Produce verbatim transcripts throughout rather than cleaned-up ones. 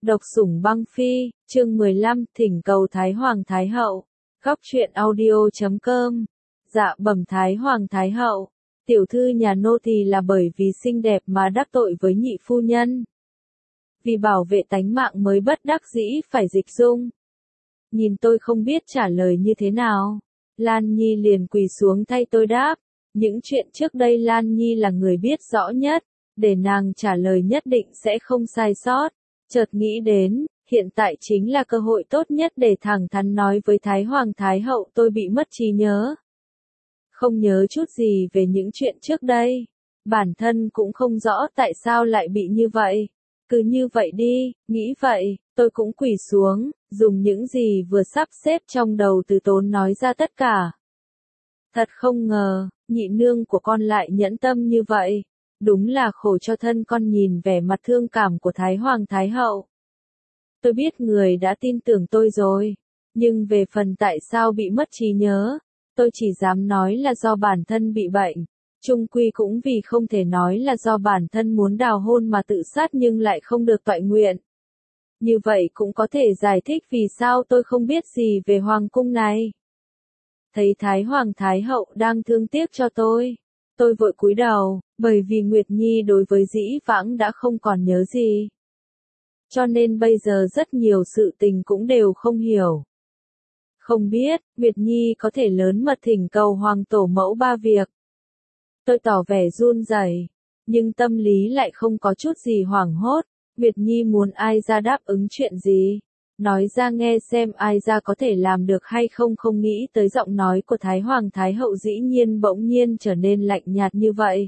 Độc sủng băng phi, chương mười lăm, thỉnh cầu Thái Hoàng Thái Hậu. Góc truyện audio chấm com. Dạ bẩm Thái Hoàng Thái Hậu, tiểu thư nhà nô tỳ là bởi vì xinh đẹp mà đắc tội với nhị phu nhân. Vì bảo vệ tánh mạng mới bất đắc dĩ phải dịch dung. Nhìn tôi không biết trả lời như thế nào. Lan Nhi liền quỳ xuống thay tôi đáp. Những chuyện trước đây Lan Nhi là người biết rõ nhất, để nàng trả lời nhất định sẽ không sai sót. Chợt nghĩ đến, hiện tại chính là cơ hội tốt nhất để thẳng thắn nói với Thái Hoàng Thái Hậu tôi bị mất trí nhớ. Không nhớ chút gì về những chuyện trước đây. Bản thân cũng không rõ tại sao lại bị như vậy. Cứ như vậy đi, nghĩ vậy, tôi cũng quỳ xuống, dùng những gì vừa sắp xếp trong đầu từ tốn nói ra tất cả. Thật không ngờ, nhị nương của con lại nhẫn tâm như vậy. Đúng là khổ cho thân con. Nhìn vẻ mặt thương cảm của Thái Hoàng Thái Hậu. Tôi biết người đã tin tưởng tôi rồi. Nhưng về phần tại sao bị mất trí nhớ, tôi chỉ dám nói là do bản thân bị bệnh. Chung quy cũng vì không thể nói là do bản thân muốn đào hôn mà tự sát nhưng lại không được toại nguyện. Như vậy cũng có thể giải thích vì sao tôi không biết gì về hoàng cung này. Thấy Thái Hoàng Thái Hậu đang thương tiếc cho tôi, tôi vội cúi đầu, bởi vì Nguyệt Nhi đối với dĩ vãng đã không còn nhớ gì. Cho nên bây giờ rất nhiều sự tình cũng đều không hiểu. Không biết, Nguyệt Nhi có thể lớn mật thỉnh cầu Hoàng Tổ Mẫu ba việc. Tôi tỏ vẻ run rẩy, nhưng tâm lý lại không có chút gì hoảng hốt. Nguyệt Nhi muốn ai ra đáp ứng chuyện gì? Nói ra nghe xem ai ra có thể làm được hay không. Không nghĩ tới giọng nói của Thái Hoàng Thái Hậu dĩ nhiên bỗng nhiên trở nên lạnh nhạt như vậy.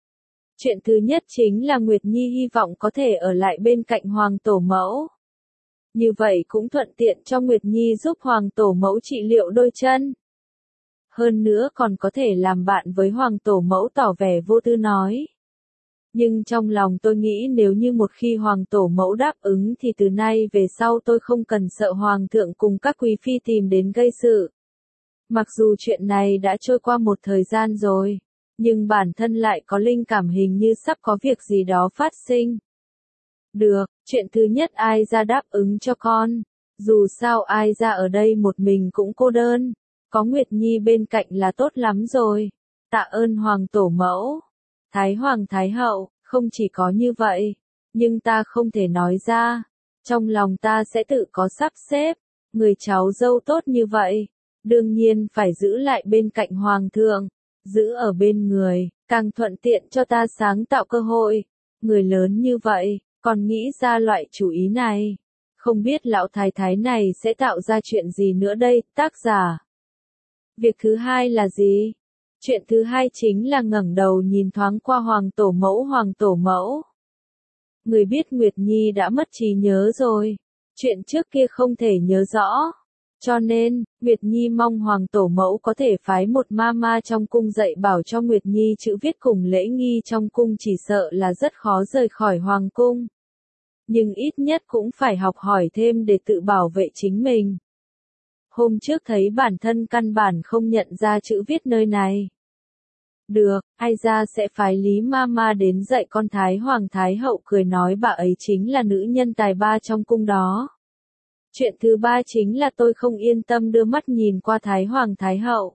Chuyện thứ nhất chính là Nguyệt Nhi hy vọng có thể ở lại bên cạnh Hoàng Tổ Mẫu. Như vậy cũng thuận tiện cho Nguyệt Nhi giúp Hoàng Tổ Mẫu trị liệu đôi chân. Hơn nữa còn có thể làm bạn với Hoàng Tổ Mẫu. Tỏ vẻ vô tư nói. Nhưng trong lòng tôi nghĩ nếu như một khi Hoàng Tổ Mẫu đáp ứng thì từ nay về sau tôi không cần sợ Hoàng thượng cùng các quý phi tìm đến gây sự. Mặc dù chuyện này đã trôi qua một thời gian rồi, nhưng bản thân lại có linh cảm hình như sắp có việc gì đó phát sinh. Được, chuyện thứ nhất ai ra đáp ứng cho con. Dù sao ai ra ở đây một mình cũng cô đơn. Có Nguyệt Nhi bên cạnh là tốt lắm rồi. Tạ ơn Hoàng Tổ Mẫu. Thái Hoàng Thái Hậu, không chỉ có như vậy, nhưng ta không thể nói ra. Trong lòng ta sẽ tự có sắp xếp. Người cháu dâu tốt như vậy, đương nhiên phải giữ lại bên cạnh Hoàng thượng. Giữ ở bên người, càng thuận tiện cho ta sáng tạo cơ hội. Người lớn như vậy, còn nghĩ ra loại chủ ý này. Không biết lão thái thái này sẽ tạo ra chuyện gì nữa đây, tác giả. Việc thứ hai là gì? Chuyện thứ hai chính là ngẩng đầu nhìn thoáng qua Hoàng Tổ Mẫu. Hoàng Tổ Mẫu, người biết Nguyệt Nhi đã mất trí nhớ rồi. Chuyện trước kia không thể nhớ rõ. Cho nên, Nguyệt Nhi mong Hoàng Tổ Mẫu có thể phái một ma-ma trong cung dạy bảo cho Nguyệt Nhi chữ viết cùng lễ nghi trong cung. Chỉ sợ là rất khó rời khỏi Hoàng cung. Nhưng ít nhất cũng phải học hỏi thêm để tự bảo vệ chính mình. Hôm trước thấy bản thân căn bản không nhận ra chữ viết nơi này. Được, ai ra sẽ phái Lý Ma-ma đến dạy con. Thái Hoàng Thái Hậu cười nói bà ấy chính là nữ nhân tài ba trong cung đó. Chuyện thứ ba chính là tôi không yên tâm đưa mắt nhìn qua Thái Hoàng Thái Hậu.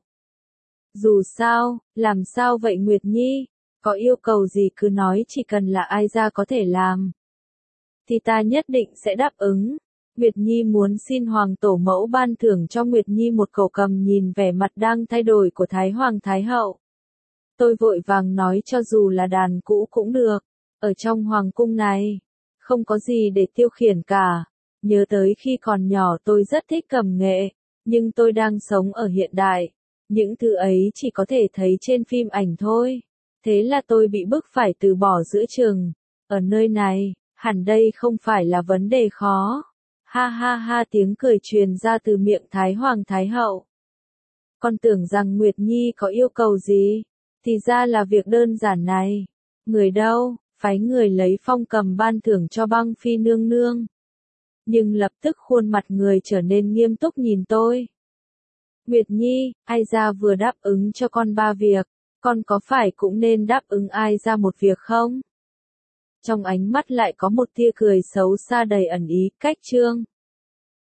Dù sao, làm sao vậy Nguyệt Nhi? Có yêu cầu gì cứ nói, chỉ cần là ai ra có thể làm thì ta nhất định sẽ đáp ứng. Nguyệt Nhi muốn xin Hoàng Tổ Mẫu ban thưởng cho Nguyệt Nhi một cẩu cầm. Nhìn vẻ mặt đang thay đổi của Thái Hoàng Thái Hậu, tôi vội vàng nói cho dù là đàn cũ cũng được. Ở trong Hoàng cung này, không có gì để tiêu khiển cả. Nhớ tới khi còn nhỏ tôi rất thích cầm nghệ, nhưng tôi đang sống ở hiện đại. Những thứ ấy chỉ có thể thấy trên phim ảnh thôi. Thế là tôi bị bức phải từ bỏ giữa chừng. Ở nơi này, hẳn đây không phải là vấn đề khó. Ha ha ha, tiếng cười truyền ra từ miệng Thái Hoàng Thái Hậu. Con tưởng rằng Nguyệt Nhi có yêu cầu gì, thì ra là việc đơn giản này. Người đâu, phái người lấy phong cầm ban thưởng cho băng phi nương nương. Nhưng lập tức khuôn mặt người trở nên nghiêm túc nhìn tôi. Nguyệt Nhi, ai ra vừa đáp ứng cho con ba việc, con có phải cũng nên đáp ứng ai ra một việc không? trong ánh mắt lại có một tia cười xấu xa đầy ẩn ý, cách trương.